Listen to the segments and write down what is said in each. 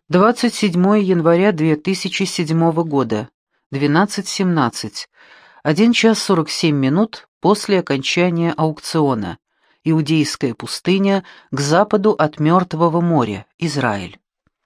27 января 2007 года, 12:17, 1 час 47 минут после окончания аукциона. Иудейская пустыня к западу от Мертвого моря, Израиль.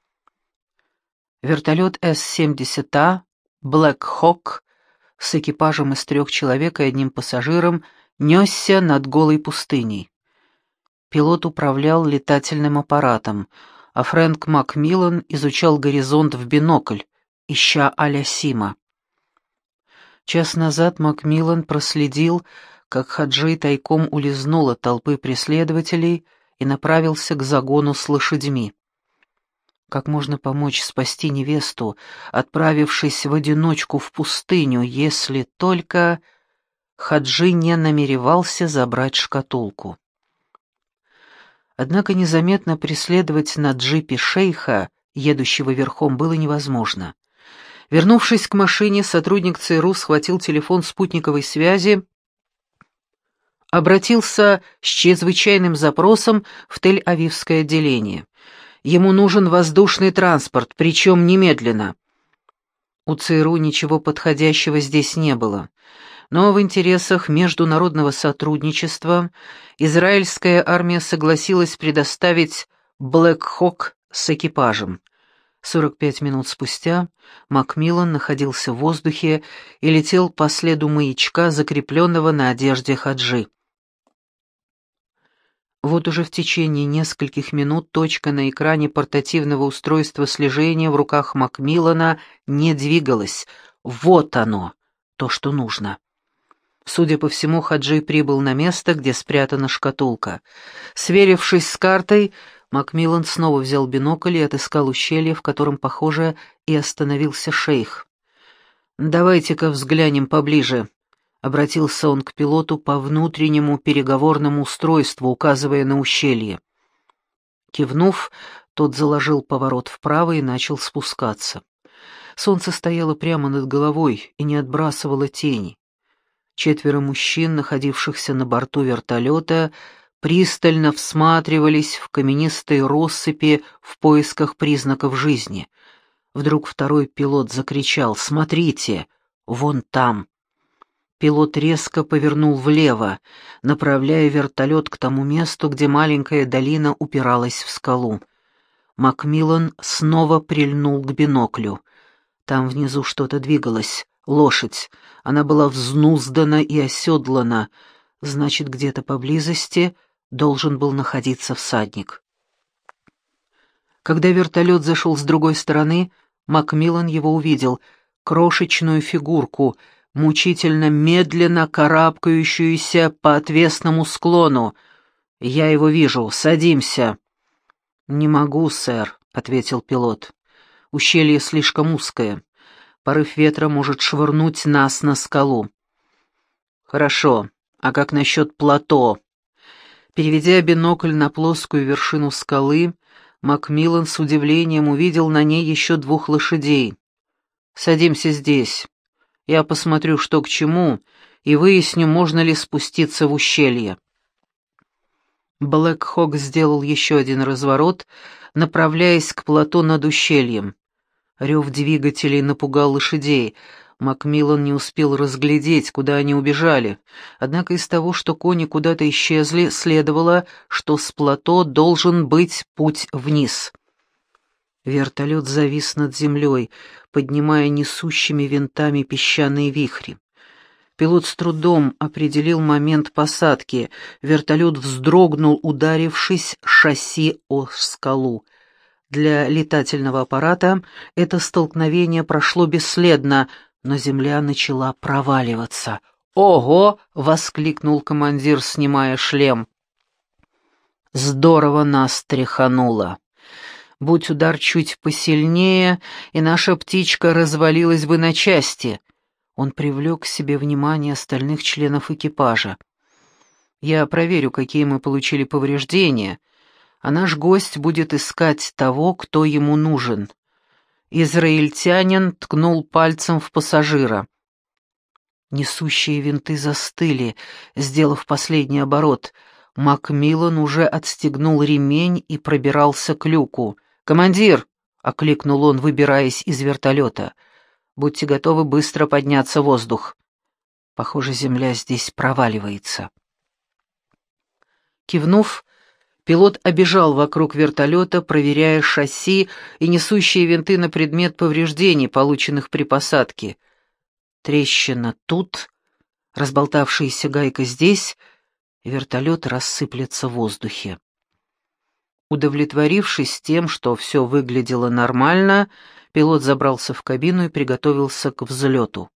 Вертолет С-70А «Блэк Хок» с экипажем из 3 человек и 1 пассажиром несся над голой пустыней. Пилот управлял летательным аппаратом, а Фрэнк Макмиллан изучал горизонт в бинокль, ища Алясима. Час назад Макмиллан проследил, как Хаджи тайком улизнул от толпы преследователей и направился к загону с лошадьми. Как можно помочь спасти невесту, отправившись в одиночку в пустыню, если только Хаджи не намеревался забрать шкатулку? Однако незаметно преследовать на джипе шейха, едущего верхом, было невозможно. Вернувшись к машине, сотрудник ЦРУ схватил телефон спутниковой связи, обратился с чрезвычайным запросом в Тель-Авивское отделение. Ему нужен воздушный транспорт, причем немедленно. У ЦРУ ничего подходящего здесь не было. Но в интересах международного сотрудничества израильская армия согласилась предоставить «Блэк Хок» с экипажем. 45 минут спустя Макмиллан находился в воздухе и летел по следу маячка, закрепленного на одежде Хаджи. Вот уже в течение нескольких минут точка на экране портативного устройства слежения в руках Макмиллана не двигалась. Вот оно, то, что нужно. Судя по всему, Хаджи прибыл на место, где спрятана шкатулка. Сверившись с картой, Макмиллан снова взял бинокль и отыскал ущелье, в котором, похоже, и остановился шейх. «Давайте-ка взглянем поближе», — обратился он к пилоту по внутреннему переговорному устройству, указывая на ущелье. Кивнув, тот заложил поворот вправо и начал спускаться. Солнце стояло прямо над головой и не отбрасывало тени. 4 мужчин, находившихся на борту вертолета, пристально всматривались в каменистые россыпи в поисках признаков жизни. Вдруг второй пилот закричал: «Смотрите, вон там!» Пилот резко повернул влево, направляя вертолет к тому месту, где маленькая долина упиралась в скалу. Макмиллан снова прильнул к биноклю. Там внизу что-то двигалось. Лошадь. Она была взнуздана и оседлана. Значит, где-то поблизости должен был находиться всадник. Когда вертолет зашел с другой стороны, Макмиллан его увидел. Крошечную фигурку, мучительно медленно карабкающуюся по отвесному склону. «Я его вижу. Садимся». «Не могу, сэр», — ответил пилот. «Ущелье слишком узкое. Порыв ветра может швырнуть нас на скалу». «Хорошо. А как насчет плато?» Переведя бинокль на плоскую вершину скалы, Макмиллан с удивлением увидел на ней еще 2 лошадей. «Садимся здесь. Я посмотрю, что к чему, и выясню, можно ли спуститься в ущелье». Блэк Хок сделал еще один разворот, направляясь к плато над ущельем. Рев двигателей напугал лошадей. Макмиллан не успел разглядеть, куда они убежали. Однако из того, что кони куда-то исчезли, следовало, что с плато должен быть путь вниз. Вертолет завис над землей, поднимая несущими винтами песчаные вихри. Пилот с трудом определил момент посадки. Вертолет вздрогнул, ударившись шасси о скалу. Для летательного аппарата это столкновение прошло бесследно, но земля начала проваливаться. «Ого!» — воскликнул командир, снимая шлем. «Здорово нас тряхануло. Будь удар чуть посильнее, и наша птичка развалилась бы на части». Он привлек к себе внимание остальных членов экипажа. «Я проверю, какие мы получили повреждения, а наш гость будет искать того, кто ему нужен». Израильтянин ткнул пальцем в пассажира. Несущие винты застыли, сделав последний оборот. Макмиллан уже отстегнул ремень и пробирался к люку. «Командир, — окликнул он, выбираясь из вертолета. «Будьте готовы быстро подняться в воздух. Похоже, земля здесь проваливается». Кивнув, пилот обежал вокруг вертолета, проверяя шасси и несущие винты на предмет повреждений, полученных при посадке. Трещина тут, разболтавшаяся гайка здесь, и вертолет рассыплется в воздухе. Удовлетворившись тем, что все выглядело нормально, пилот забрался в кабину и приготовился к взлету.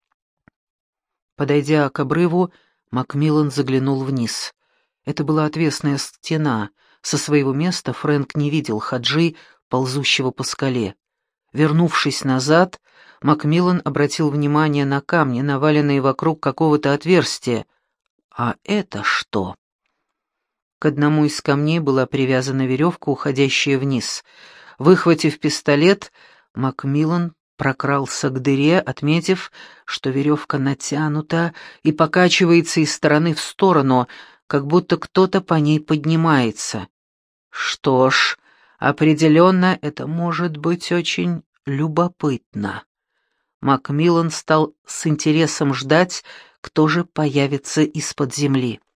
Подойдя к обрыву, Макмиллан заглянул вниз. Это была отвесная стена. Со своего места Фрэнк не видел Хаджи, ползущего по скале. Вернувшись назад, Макмиллан обратил внимание на камни, наваленные вокруг какого-то отверстия. А это что? К одному из камней была привязана веревка, уходящая вниз. Выхватив пистолет, Макмиллан прокрался к дыре, отметив, что веревка натянута и покачивается из стороны в сторону, как будто кто-то по ней поднимается. Что ж, определенно это может быть очень любопытно. Макмиллан стал с интересом ждать, кто же появится из-под земли.